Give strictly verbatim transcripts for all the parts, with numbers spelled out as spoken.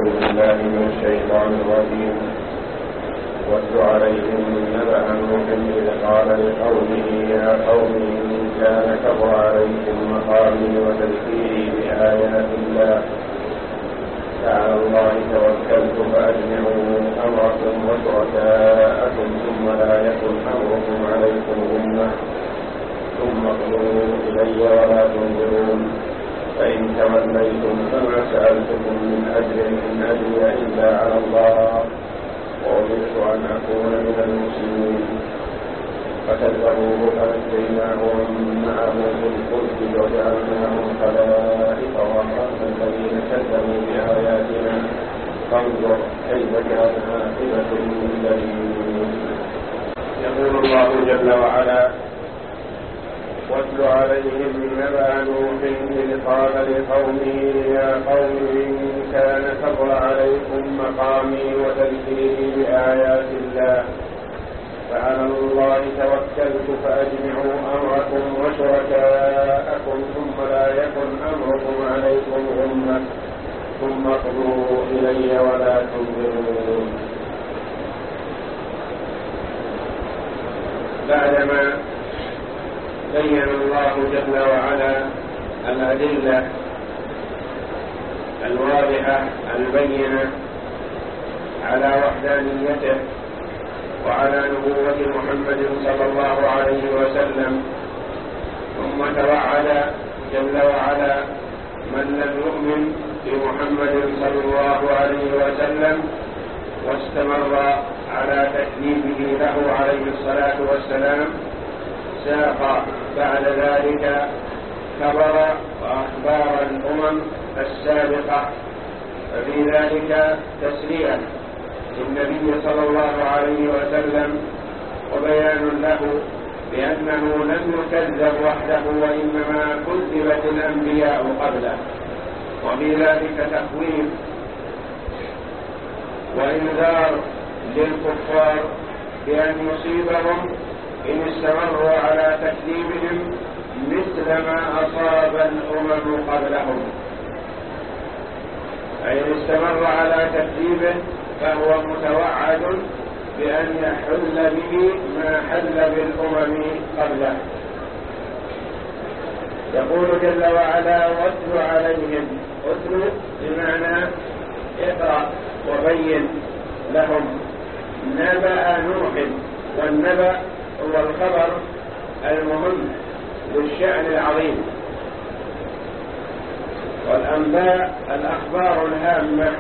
بالله من الشيطان الرجيم. واتل عليهم نبأ نوح إذ قال لقومه يا قوم إن كان كبر عليكم مقامي وتذكيري بآيات الله فعلى الله توكلت فأجمعوا أمركم وشركاءكم ثم لا يكن أمركم عليكم غمة ثم اقضوا إلي ولا تنظرون فإن توليتم فما سألتكم من أجر إن أجري إلا على الله وأمرت أن أكون من المسلمين. فكذبوه فنجيناه ومن معه في الفلك وجعلناهم خلائف وأغرقنا الذين كذبوا بآياتنا فانظر كيف كان عاقبة المنذرين. يقول الله جل وعلا: واتل عليهم نبأ نوح إذ قال لقومه يا قوم إن كان كبر عليكم مقامي وتذكيري بآيات الله فعلى الله توكلت فأجمعوا أمركم وشركاءكم ثم لا يكن أمركم عليكم غمة ثم اقضوا إلي ولا تنظرون. بعدما بين الله جل وعلا الأدلة الواضحة البينة على وحدانيته وعلى نبوة محمد صلى الله عليه وسلم، ثم توعد جل وعلا من لم يؤمن بمحمد صلى الله عليه وسلم واستمر على تكذيبه له عليه الصلاة والسلام ساق بعد ذلك خبر وأخبار الأمم السابقة، ففي ذلك تسلية للنبي صلى الله عليه وسلم وبيان له بأنه لم يكذب وحده وإنما كذبت الأنبياء قبله، وفي ذلك تخويف وإنذار للكفار بأن يصيبهم إن استمروا على تكذيبهم مثل ما أصاب الأمم قبلهم، أي إن استمر على تكذيبه فهو متوعد بأن يحل به ما حل بالأمم قبله. يقول جل وعلا: واتل عليهم. اتل بمعنى اقرأ وبين لهم نبأ نوح، والنبأ هو الخبر المهم للشأن العظيم، والأنباء الأخبار الهامة.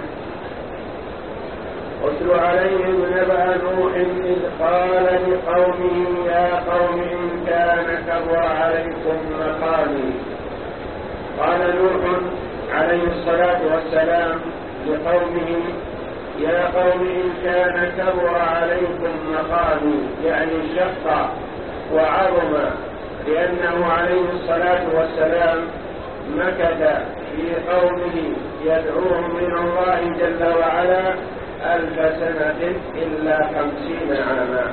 اتل عليهم نبأ نوح إذ قال لقومه يا قوم إن كان كبر عليكم مقامي. قال نوح عليه الصلاة والسلام لقومه يا قوم إن كان كبر عليكم مقامي، يعني شق وعظم، لأنه عليه الصلاة والسلام مكث في قومه يدعوهم من الله جل وعلا ألف سنة إلا خمسين عاما.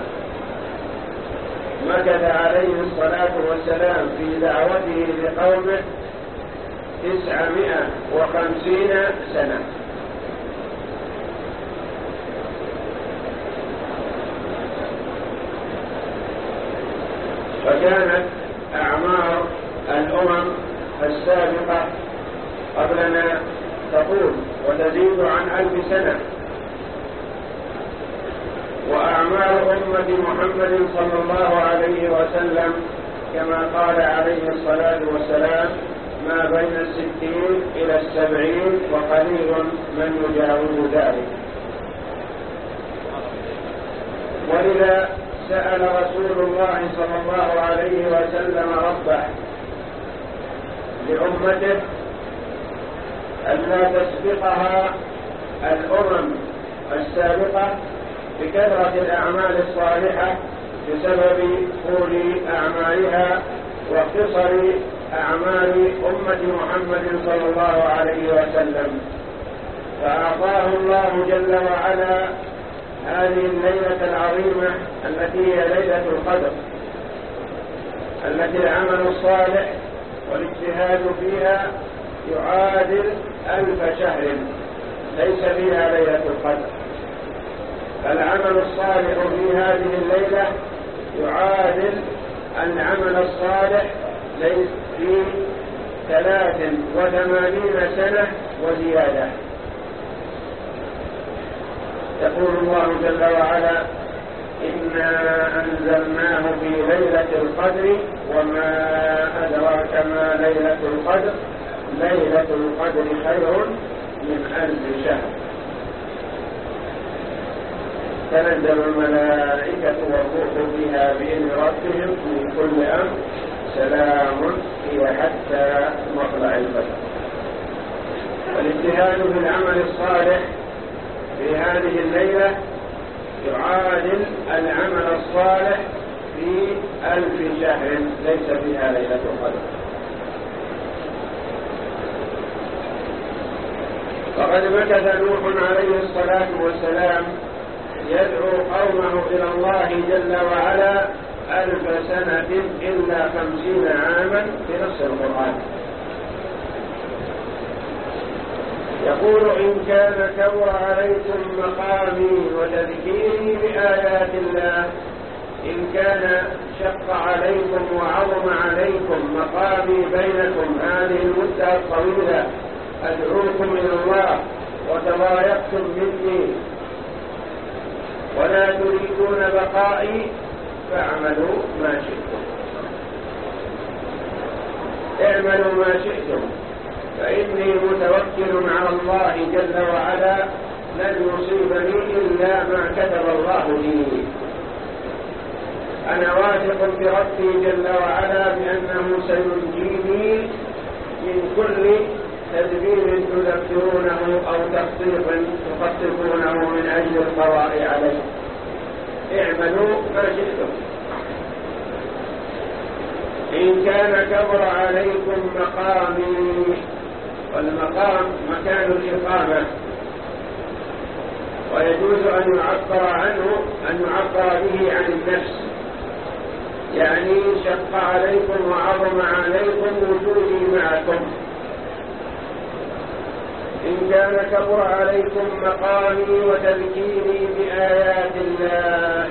مكث عليه الصلاة والسلام في دعوته لقومه تسعمائة وخمسين سنة. فكانت أعمار الأمم السابقة قبلنا تطول وتزيد عن ألف سنة، وأعمار أمة محمد صلى الله عليه وسلم كما قال عليه الصلاة والسلام ما بين الستين إلى السبعين وقليل من يجاوز ذلك. ولذا سأل رسول الله صلى الله عليه وسلم ربه لأمته ألا تسبقها الأمم السابقة بكثرة الأعمال الصالحة بسبب طول أعمالها وقصر أعمال أمة محمد صلى الله عليه وسلم، فأعطاه الله جل وعلا هذه الليلة العظيمة التي هي ليلة القدر، التي العمل الصالح والاجتهاد فيها يعادل ألف شهر ليس فيها ليلة القدر. فالعمل الصالح في هذه الليلة يعادل العمل الصالح ليس في ثلاث وثمانين سنة وزيادة. يقول الله جل وعلا: إنا أنزلناه في ليلة القدر وما أدراك ما ليلة القدر ليلة القدر خير من ألف شهر. تنزل الملائكة والروح فيها بإذن ربهم من كل أمر سلام هي حتى مطلع الفجر. والاجتهاد في العمل الصالح في هذه الليلة يعادل العمل الصالح في ألف شهر ليس فيها ليلة القدر. فقد مكث نوح عليه الصلاة والسلام يدعو قومه إلى الله جل وعلا ألف سنة إلا خمسين عاما في نص القرآن. يقول: إن كان كبر عليكم مقامي وتذكيري بآيات الله، إن كان شق عليكم وعظم عليكم مقامي بينكم هذه المدة الطويلة أدعوكم إلى الله وتضايقتم مني ولا تريدون بقائي فاعملوا ما شئتم. اعملوا ما شئتم فإني متوكل على الله جل وعلا، لن يصيبني إلا ما كتب الله لي. أنا واثق بربي جل وعلا بأنه سينجيني من كل تدبير تدبرونه أو تخطيط تخططونه من أجل القضاء عليه. اعملوا ما شئتم. إن كان كبر عليكم مقامي، والمقام مكان الإقامة، ويجوز أن يعبر عنه أن يعبر به عن النفس، يعني شق عليكم وعظم عليكم وجودي معكم. إن كان كبر عليكم مقامي وتذكيري بآيات الله،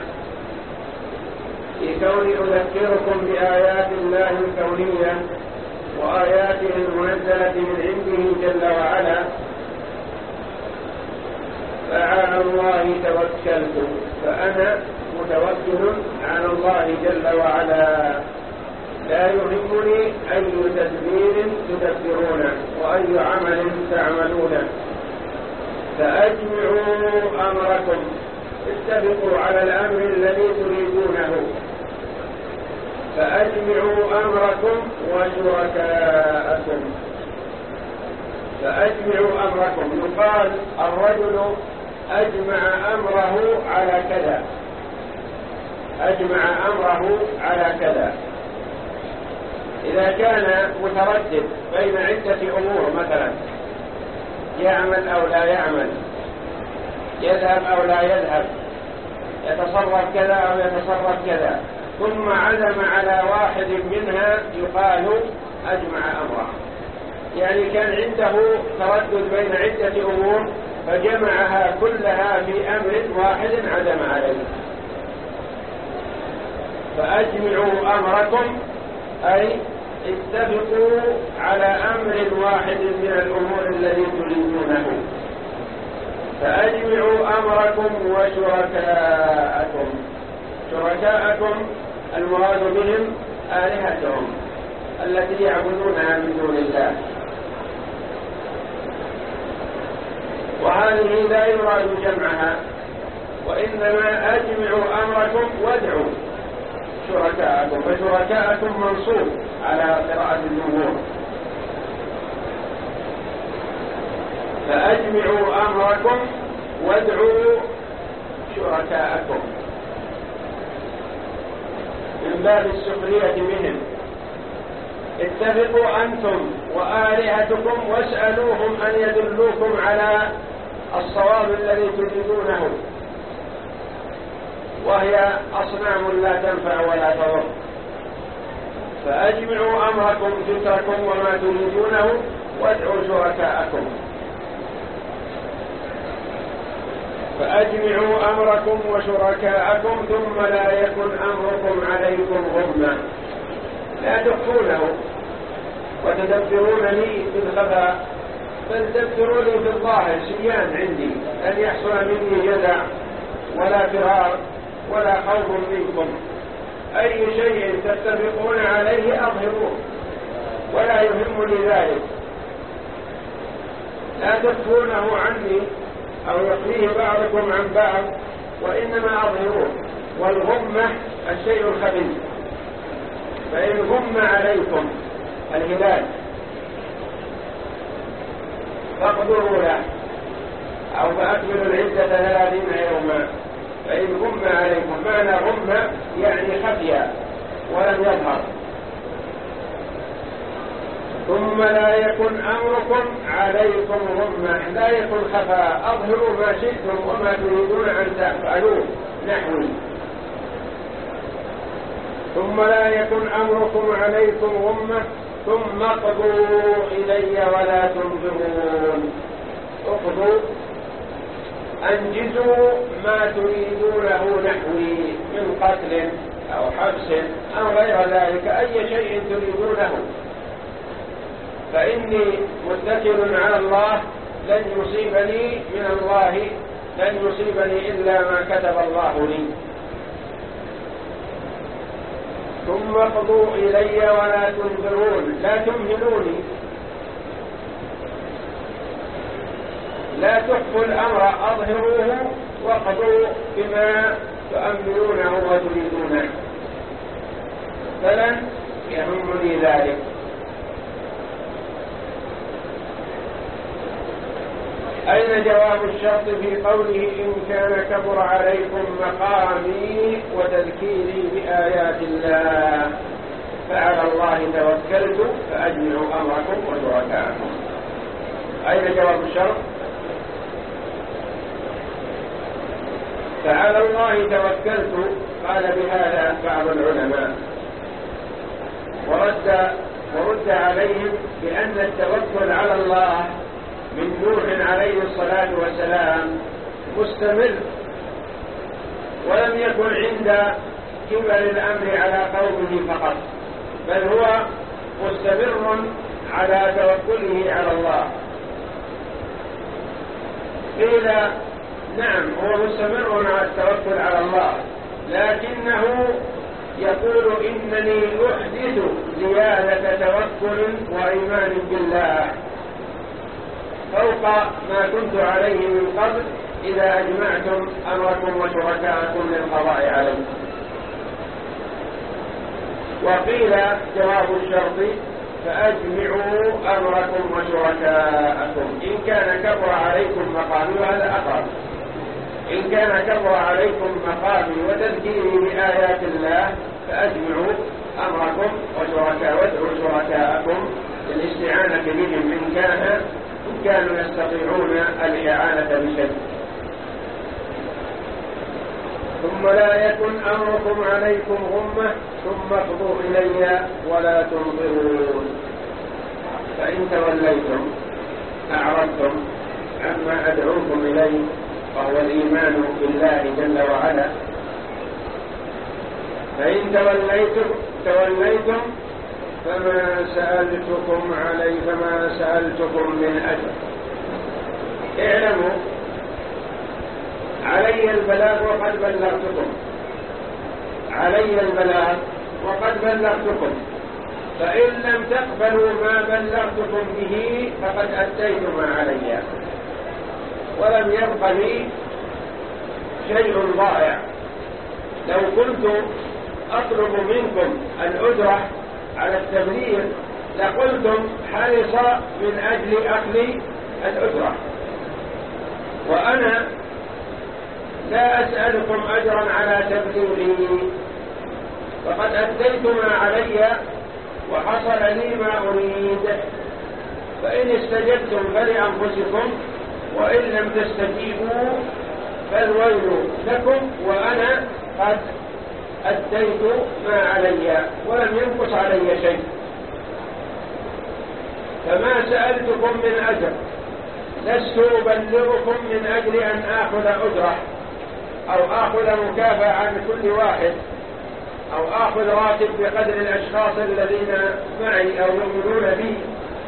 في كوني أذكركم بآيات الله الكونية وآياته المنزلة من عنده جل وعلا، فعلى الله توكلت، فأنا متوكل على الله جل وعلا، لا يهمني أي تدبير تدبرونه وأي عمل تعملونه. فأجمعوا أمركم، اتفقوا على الأمر الذي تريدونه. فأجمعوا أمركم وشركاءكم. فأجمعوا أمركم، يقال الرجل أجمع أمره على كذا، أجمع أمره على كذا. إذا كان متردد بين عدة أمور، مثلا يعمل أو لا يعمل، يذهب أو لا يذهب، يتصرف كذا أو يتصرف كذا، ثم عزم على واحد منها، يقال أجمع أمره. يعني كان عنده تردد بين عدة أمور فجمعها كلها في أمر واحد عزم عليه. فأجمعوا أمركم أي اتفقوا على أمر واحد من الأمور الذي تريدونه. فأجمعوا أمركم وشركاءكم. شركاءكم المراد بهم آلهتهم التي يعبدونها من دون الله، وهذه لا يراد جمعها، وإنما أجمعوا أمركم وادعوا شركاءكم. فشركاءكم منصوب على قراءة الجمهور. فأجمعوا أمركم وادعوا شركاءكم من باب السخرية منهم. اتفقوا أنتم وآلهتكم واسألوهم أن يدلوكم على الصواب الذي تريدونه، وهي أصنام لا تنفع ولا تضر. فأجمعوا أمركم، فكركم وما تريدونه، وادعوا شركاءكم. فأجمعوا أمركم وشركاءكم ثم لا يكن أمركم عليكم غمة، لا تخفونه وتدبرون لي في الخفاء، بل دبروني في الظاهر سيان عندي، أن يحصل مني جزع ولا فرار ولا خوف منكم. أي شيء تتفقون عليه أظهروه ولا يهمني ذلك، لا تخفونه عني أو يخفيه بعضكم عن بعض، وإنما أظهروه. والغمة الشيء الخبيث، فإن غم عليكم الهلال فاقدروا له، أو فأكملوا العدة ثلاثين يوما. فإن غم عليكم، معنى غم يعني خفي ولم يظهر. ثم لا يكن أمركم عليكم غمة، لا يكن خفاء، أظهروا ما شئتم وما تريدون أن تفعلوه نحوي. ثم لا يكن أمركم عليكم غمة ثم اقضوا إلي ولا تنظرون. اقضوا أنجزوا ما تريدونه نحوي من قتل أو حبس أو غير ذلك، أي شيء تريدونه، فإني متكل على الله، لن يصيبني من الله لن يصيبني إلا ما كتب الله لي. ثم اقضوا إلي ولا تنظرون، لا تمهلوني، لا تخفوا الأمر، أظهروه واقضوا بما تؤمنونه وتريدونه، فلن يهمني ذلك. أين جواب الشرط في قوله إن كان كبر عليكم مقامي وتذكيري بآيات الله فعلى الله توكلت فأجمعوا أمركم وشركاءكم؟ أين جواب الشرط؟ فعلى الله توكلت، قال بهذا بعض العلماء، ورد ورد عليهم بأن التوكل على الله من نوح عليه الصلاة والسلام مستمر، ولم يكن عند كبر الأمر على قومه فقط، بل هو مستمر على توكله على الله. قيل نعم هو مستمر على التوكل على الله، لكنه يقول إنني أحدث زيادة توكل وإيمان بالله فوق ما كنت عليه من قبل إذا أجمعتم أمركم وشركاءكم للقضاء عليه. وقيل جواب الشرط فأجمعوا أمركم وشركاءكم إن كان كبر عليكم مقامي، وهذا أقرب، إن كان كبر عليكم مقامي وتذكيري بآيات الله فأجمعوا أمركم وشركاء وادعوا شركاءكم للاستعانة بهم إن كان إن كانوا يستطيعون الإعانة بشيء. ثم لا يكن أمركم عليكم غمة ثم اقضوا إلي ولا تنظرون. فإن توليتم أعرضتم عما أدعوكم إليه وهو الإيمان بالله جل وعلا، فإن توليتم توليتم فما سألتكم عليه فما سألتكم من أجر. اعلموا علي البلاغ وقد بلغتكم، علي البلاغ وقد بلغتكم، فإن لم تقبلوا ما بلغتكم به فقد أديت ما علي، ولم يبق لي شيء ضائع. لو كنت أطلب منكم الأجرة على التبليغ لقلتم حرص من أجل أخذ الأجرة، وأنا لا أسألكم أجرا على تبليغي، فقد أديت ما علي وحصل لي ما أريد. فإن استجبتم فلأنفسكم وإن لم تستجيبوا فالويل لكم، وأنا قد أديت ما علي ولم ينقص علي شيء. فما سألتكم من أجر لست أبلغكم من أجل أن آخذ أجرة أو آخذ مكافأة عن كل واحد أو آخذ راتب بقدر الأشخاص الذين معي أو يؤمنون بي.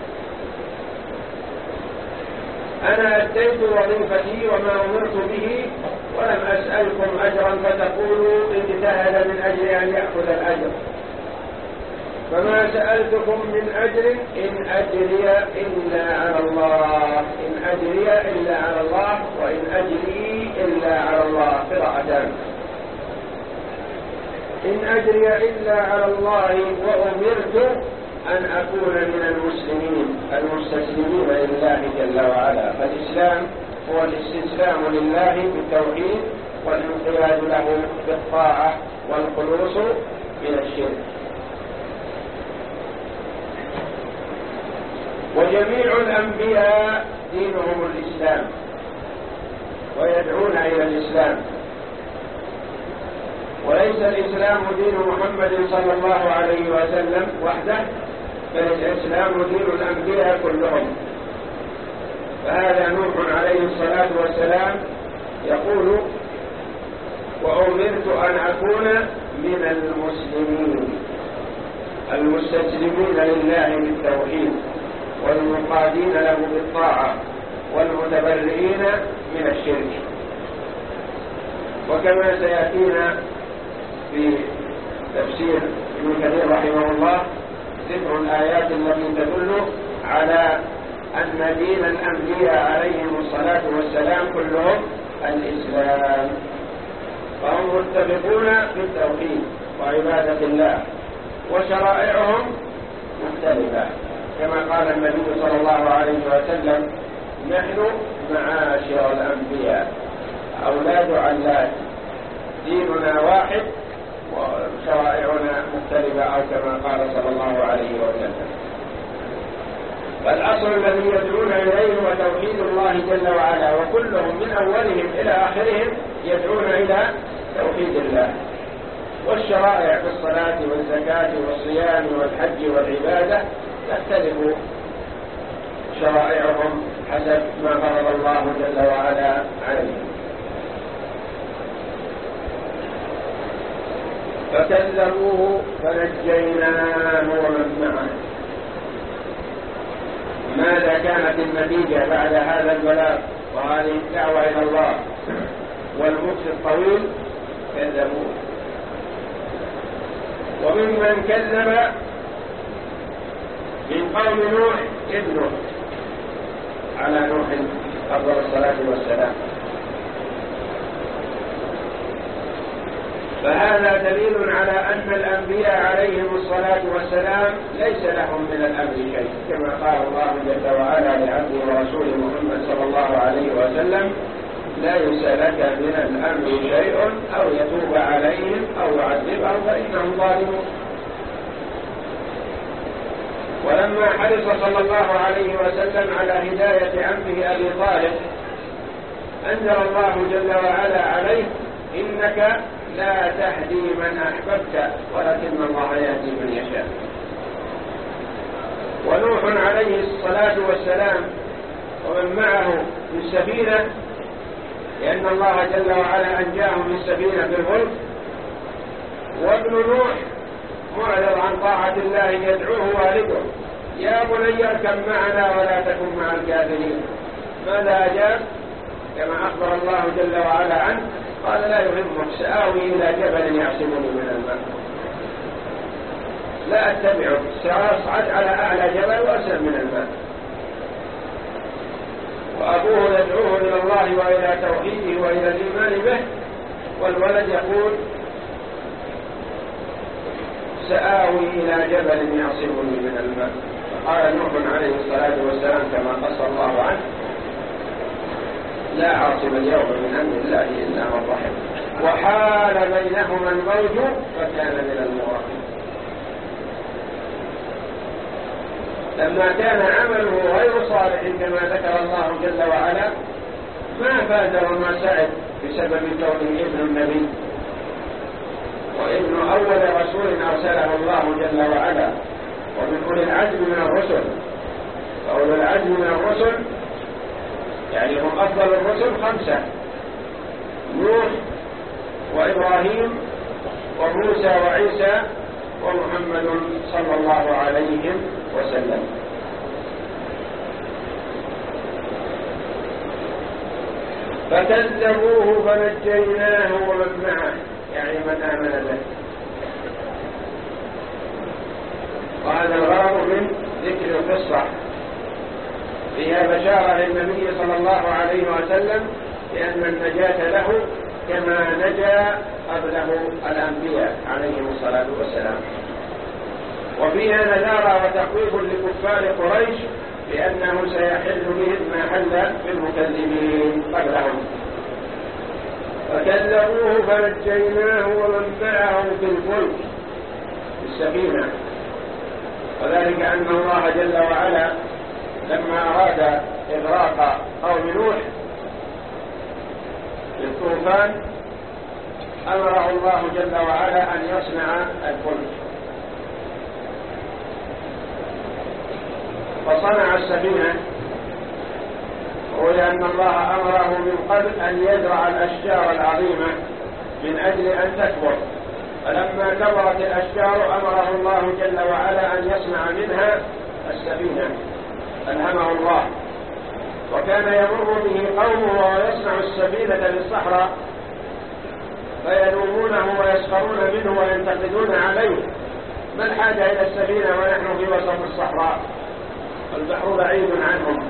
أنا أديت وظيفتي وما أمرت به ولم أسألكم أجرا فتقولوا اجتهد من أجل أن يأخذ الأجر. فما سألتكم من أجر إن أجري إلا على الله، إن أجري إلا على الله، وإن أجري إلا على الله قراءتان. إن أجري إلا على الله وأمرت أن أكون من المسلمين المستسلمين لله جل وعلا. فالإسلام هو الاستسلام لله بالتوحيد والانقياد له بالطاعة والخلوص من الشرك. وجميع الأنبياء دينهم الإسلام ويدعون إلى الإسلام، وليس الإسلام دين محمد صلى الله عليه وسلم وحده، بل الإسلام دين الأنبياء كلهم. فهذا نوح عليه الصلاة والسلام يقول: وأمرت أن أكون من المسلمين المستسلمين لله بالتوحيد والمنقادين له بالطاعة والمتبرئين من الشرك. وكما سيأتينا في تفسير ابن كثير رحمه الله ذكر الآيات التي تدل على أن دين الأنبياء عليهم الصلاة والسلام كلهم الإسلام، فهم متفقون في التوحيد وعبادة الله، وشرائعهم مختلفة كما قال النبي صلى الله عليه وسلم: نحن معاشر الأنبياء أولاد علات، ديننا واحد وشرائعنا مختلفة، أو كما قال صلى الله عليه وسلم. فالأصل الذي يدعون إليه هو توحيد الله جل وعلا، وكلهم من أولهم إلى آخرهم يدعون إلى توحيد الله. والشرائع في الصلاة والزكاة والصيام والحج والعبادة تختلف شرائعهم حسب ما فرض الله جل وعلا عليهم. فكذبوه فنجيناه ومن معه. ماذا كانت النتيجة بعد هذا البلاغ وهذه الدعوة إلى الله والمكس الطويل؟ كذبوه. وممن كذب من قوم نوح ابنه على نوح أفضل الصلاة والسلام. فهذا دليل على أن الأنبياء عليهم الصلاة والسلام ليس لهم من الأمر شيء، كما قال الله جل وعلا لعبده ورسوله محمد صلى الله عليه وسلم: ليس لك من الأمر شيء أو يتوب عليهم أو يعذبهم فإنهم ظالمون. ولما حرص صلى الله عليه وسلم على هداية عمه أبي طالب أنزل الله جل وعلا عليه: إنك لا تهدي من أحببت ولكن الله يهدي من يشاء. ونوح عليه الصلاة والسلام ومن معه في السفينة، لأن الله جل وعلا أنجاهم من السفينة بالفلك، وابن نوح معرض عن طاعة الله يدعوه والده: يا بني اركب معنا ولا تكن مع الكافرين. ماذا أجاب؟ كما أخبر الله جل وعلا عنه: قال: لا يهمك، سآوي إلى جبل يعصمني من الماء. لا أتبعك، سأصعد على أعلى جبل وأسلم من الماء. وأبوه يدعوه إلى الله وإلى توحيده وإلى الإيمان به، والولد يقول: سآوي إلى جبل يعصمني من الماء. فقال نوح عليه الصلاة والسلام كما قص الله عنه: لا عاصم اليوم من أمر الله إلا من رحم، وحال بينهما الموج فكان من المغرقين. لما كان عمله غير صالح كما ذكر الله جل وعلا، ما فاز وما سعد بسبب كونه ابن النبي وابن أول رسول أرسله الله جل وعلا، ومن أولي العزم من الرسل. فأولي العزم من الرسل يعني هم أفضل الرسل خمسة: نوح وإبراهيم وموسى وعيسى ومحمد صلى الله عليه وسلم. فكذبوه فنجيناه ومن معه، يعني من آمن به. وهذا الغرض من ذكر القصة، فيها بشارة للنبي صلى الله عليه وسلم بأن النجاة له كما نجا قبله الأنبياء عليهم الصلاة والسلام. وفيها نذارة وتخويف لكفار قريش بأنه سيحل بهم ما حل بالمكذبين قبلهم. فكذبوه فنجيناه ومن معه في الفلك في السفينة، وذلك أن الله جل وعلا لما أراد إغراق قوم نوح بالطوفان أمره الله جل وعلا أن يصنع الفلك، فصنع السفينة. ولأن الله أمره من قبل أن يزرع الأشجار العظيمة من أجل أن تكبر، فلما كبرت الأشجار أمره الله جل وعلا أن يصنع منها السفينة، ألهمه الله. وكان يمر به قومه وهو يصنع السفينة للصحراء فيلومونه ويسخرون منه وينتقدون عليه: ما الحاجة إلى السفينة ونحن في وسط الصحراء والبحر بعيد عنهم؟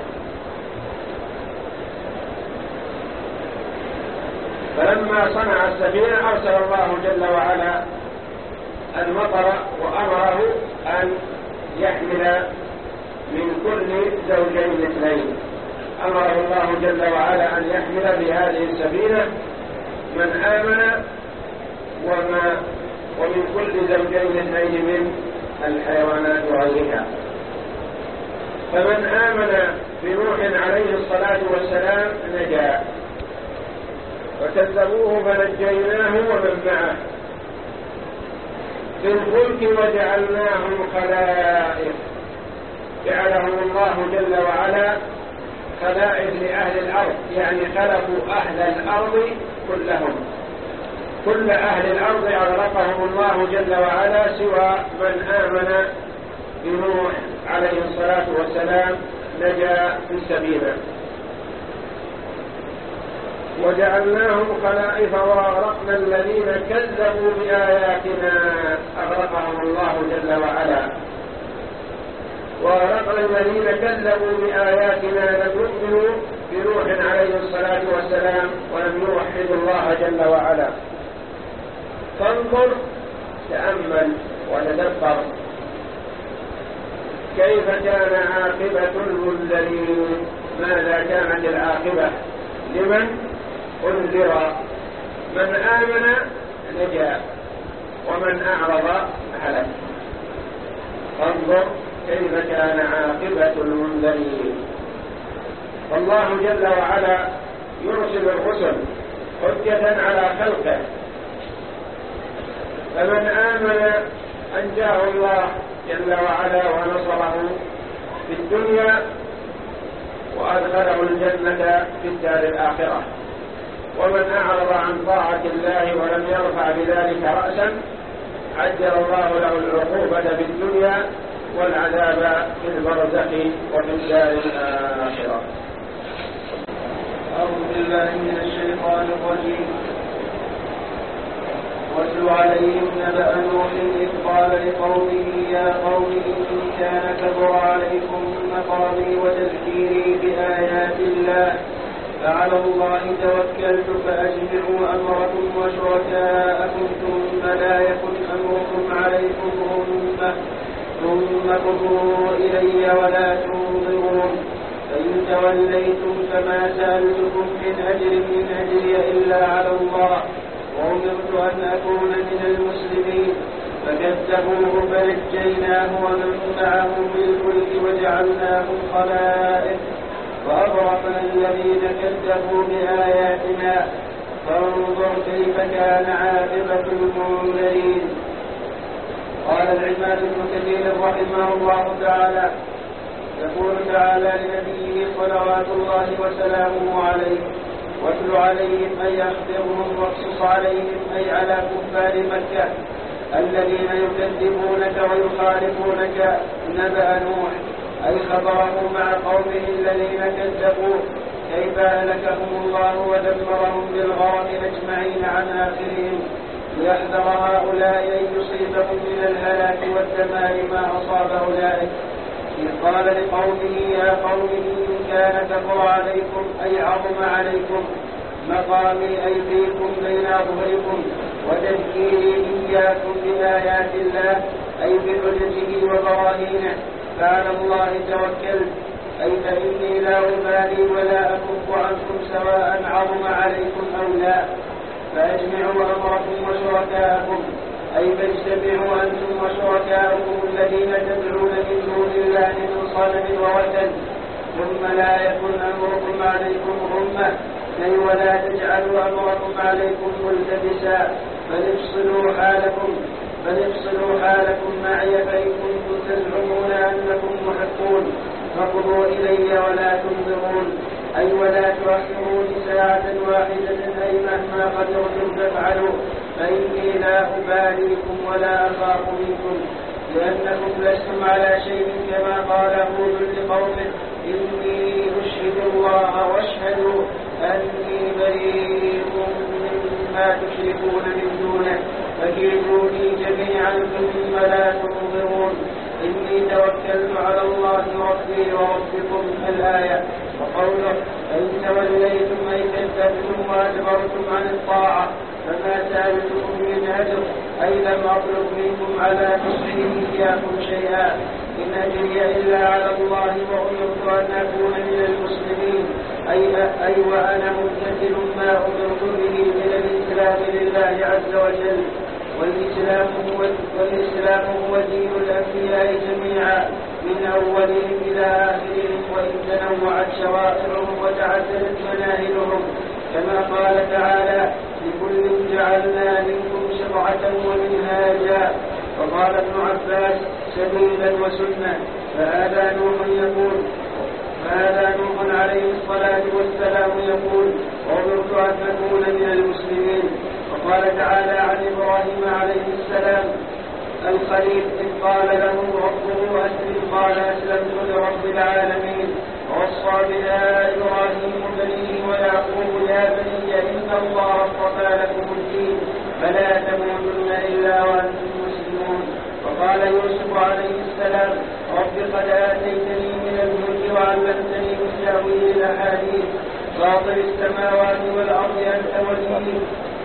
فلما صنع السفينة أرسل الله جل وعلا المطر وأمره أن يحمل من كل زوجين اثنين. أمره الله جل وعلا أن يحمل بهذه السفينة من آمن وما ومن كل زوجين اثنين من الحيوانات وغيرها. فمن آمن بنوح عليه الصلاة والسلام نجا، فكذبوه فنجيناه ومن معه في الفلك وجعلناهم خلائف. جعلهم الله جل وعلا خلائف لأهل الأرض، يعني خلقوا أهل الأرض كلهم، كل أهل الأرض أغرقهم الله جل وعلا سوى من آمن بنوح عليه الصلاة والسلام نجا في السفينة. وجعلناهم خلائف وأغرقنا الذين كذبوا بآياتنا، أغرقهم الله جل وعلا. وأغرقنا الذين كذبوا بآياتنا لم يؤمنوا بنوح عليه الصلاة والسلام ولم يوحدوا الله جل وعلا. فانظر، تأمل وتدبر كيف كان عاقبة المنذرين. ماذا كانت العاقبة لمن أنذر؟ من آمن نجا ومن أعرض هلك. فانظر كيف كان عاقبة المنذرين. فالله جل وعلا يرسل الرسل حجة على خلقه، فمن آمن أنجاه الله جل وعلا ونصره في الدنيا وأدخله الجنة في الدار الآخرة. ومن أعرض عن طاعة الله ولم يرفع بذلك رأسا عجل الله له العقوبة في الدنيا والعذاب في البرزخ وفي الدار الآخرة. أعوذ بالله من الشيطان الرجيم. واتل عليهم نبأ نوح إذ قال لقومه يا قوم إن كان كبر عليكم مقامي وتذكيري بآيات الله فعلى الله توكلت فأجمعوا أمركم وشركاءكم ثم لا يكن أمركم عليكم غمة ثم قضوا إلي ولا تنظرون فإن توليتم فما سألتكم من أجر من أجري إلا على الله وأمرت أن أكون من المسلمين. فكذبوه فنجيناه ومن معه في الفلك وجعلناهم خلائف وأغرقنا الذين كذبوا بآياتنا فانظر كيف كان عاقبة المنذرين. قال العماد بن كثير رحمه الله تعالى يقول تعالى لنبيه صلوات الله وسلامه عليه: واتل عليهم أي أخبرهم واقصص عليهم أي على كفار مكة الذين يكذبونك ويخالفونك نبأ نوح أي خبره مع قومه الذين كذبوه كيف أهلكهم الله ودمرهم بالغرق أجمعين عن آخرهم ليحذر هؤلاء أن يصيبهم من الهلاك والدمار ما أصاب أولئك. إذ قال لقومه: يا قوم إن كان كبر عليكم أي عظم عليكم مقامي أي فيكم بين أظهركم وتذكيري إياكم بآيات الله أي بحجته وبراهينه فعلى الله توكلت أي فإني لا أبالي ولا أكف عنكم سواء عظم عليكم أو لا فأجمعوا أمركم وشركاءكم أي فاجتمعوا أنتم وشركاءكم الذين تدعون من دون الله من صنم ووثن ثم لا يكن أمركم عليكم غمة أي ولا تجعلوا أمركم عليكم ملتبسا بل افصلوا حالكم بل افصلوا حالكم معي فإن كنتم تزعمون أنكم محقون فقضوا إلي ولا تنظرون أي ولا تؤخروني ساعة واحدة أي مهما قدرتم فافعلوا فإني لا أباليكم ولا أخاف منكم لأنكم لستم على شيء كما قال هود لقومه: إني أشهد الله واشهدوا أني بريء مما تشركون من دونه فكيدوني جميعا ثم لا تنظرون إني توكلت على الله ربي وربكم الآية. وقوله: فإن توليتم أي كذبتم وأدبرتم عن الطاعة فما سألتكم من أجر أي لم أطلب منكم على نصحي إياكم شيئا إن أجري إلا على الله وأمرت أن أكون من المسلمين أي, أي وأنا ممتثل ما أمرت به من الإسلام لله عز وجل والإسلام هو, والإسلام هو دين الأنبياء جميعا من أولهم إلى آخرهم وإن تنوعت شرائعهم وتعددت مناهلهم كما قال تعالى: لكل جعلنا منكم شرعة ومنهاجا. وقال ابن عباس: سبيلا وسنة. فهذا نوح يقول فهذا نوح عليه الصلاة والسلام يقول: أمرت أن أكون من المسلمين. وقال تعالى عن إبراهيم عليه السلام الخليل إذ قال له ربه أسلم قال أسلمت لرب العالمين. ووصى بها إبراهيم بنيه ويعقوب: يا بني إن الله اصطفى لكم الدين فلا تموتن إلا وأنتم مسلمون. وقال يوسف عليه السلام: رب قد آتيتني من الملك وعلمتني من تأويل الأحاديث فاطر السماوات والأرض أنت ولي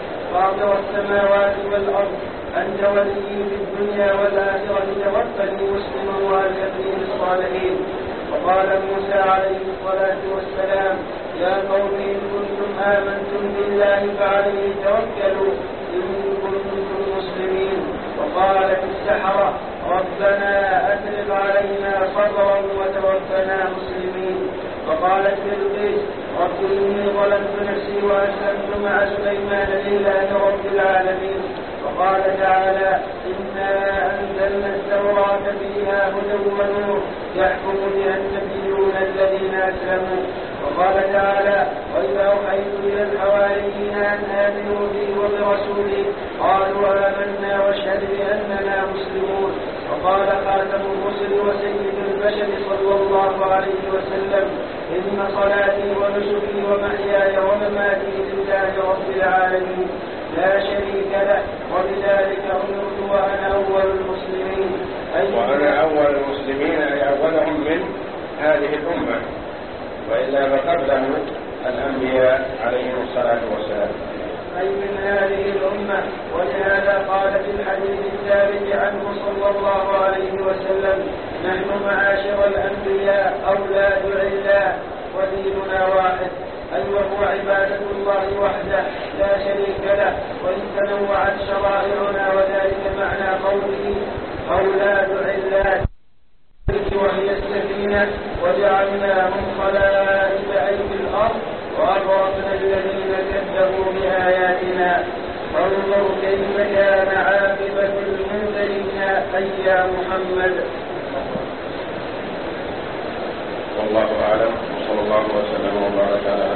فاطر السماوات والأرض أنت ولي في الدنيا والآخرة توفني مسلما وألحقني بالصالحين. وقال موسى عليه الصلاة والسلام: يا قوم إن كنتم آمنتم بالله فعليه توكلوا إن كنتم مسلمين. وقالت السحرة: ربنا أفرغ علينا صبرا وتوفنا مسلمين. وقالت بلقيس: رب إني ظلمت نفسي وأسلمت مع سليمان لله رب العالمين. وقال تعالى: إنا أنزلنا التوراة فيها هدى ونور يحكم بها النبيون الذين أسلموا. وقال تعالى: وإذا أوحيت إلى الحواريين أن آمنوا بي وبرسولي قالوا آمنا واشهد بأننا مسلمون. وقال خاتم الرسل وسيد البشر صلى الله عليه وسلم: إن صلاتي ونسكي ومحياي ومماتي لله رب العالمين لا شريك له وبذلك أمرت وأنا أول المسلمين. وأنا أول المسلمين أي أولهم من هذه الأمة وإلا فقبله الأنبياء عليهم الصلاة والسلام أي من هذه الأمة. ولهذا قال في الحديث الثابت عنه صلى الله عليه وسلم: نحن معاشر الأنبياء أولاد علا وديننا واحد أي وهو عبادة الله وحده لا شريك له وإن تنوعت شرائعنا وذلك معنى قوله أولاد علات وهي السفينة وجعلناهم خلائف أي في الأرض وأغرقنا الذين كذبوا بآياتنا فانظر كيف كان عاقبة المنذرين أي يا محمد. الله وسلم وبارك على